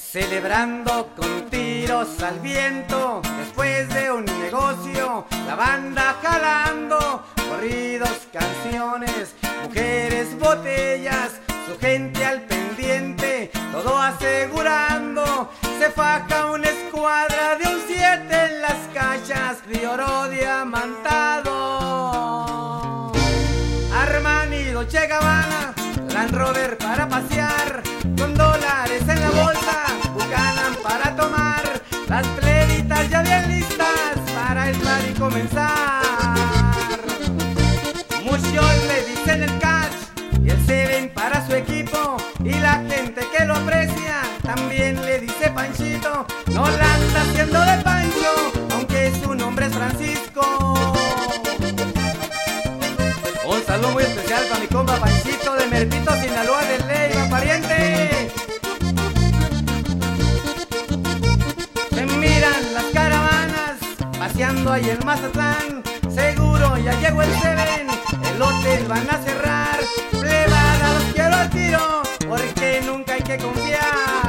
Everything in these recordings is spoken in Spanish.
Celebrando con tiros al viento, después de un negocio, la banda jalando, corridos, canciones, mujeres, botellas, su gente al pendiente, todo asegurando, se faja una escuadra de un 7 en las cachas de oro diamantado. Armani, Dolce Gabbana, Land Rover para pasear, con dólares en la bolsa, Buchanan para tomar, las pleditas ya bien listas para el party comenzar. Muchos le dicen el catch y el Seven para su equipo, y la gente que lo aprecia también le dice Panchito. No la anda haciendo de Pancho, aunque su nombre es Francisco. Un saludo muy especial para mi compa Panchito de Merpito, Sinaloa de Leiva, pariente. Se miran las caravanas paseando ahí en Mazatlán, seguro ya llegó el Seven, el hotel van a cerrar. Plebada, los quiero al tiro, porque nunca hay que confiar.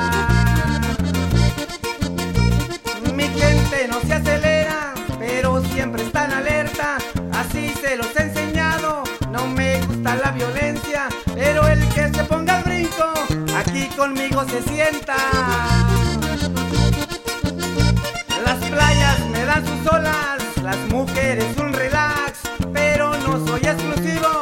Mi gente no se acelera, pero siempre están alerta, así se los he enseñado. No me gusta la violencia, pero el que se ponga al brinco, aquí conmigo se sienta. Las playas me dan sus olas, las mujeres un relax, pero no soy exclusivo.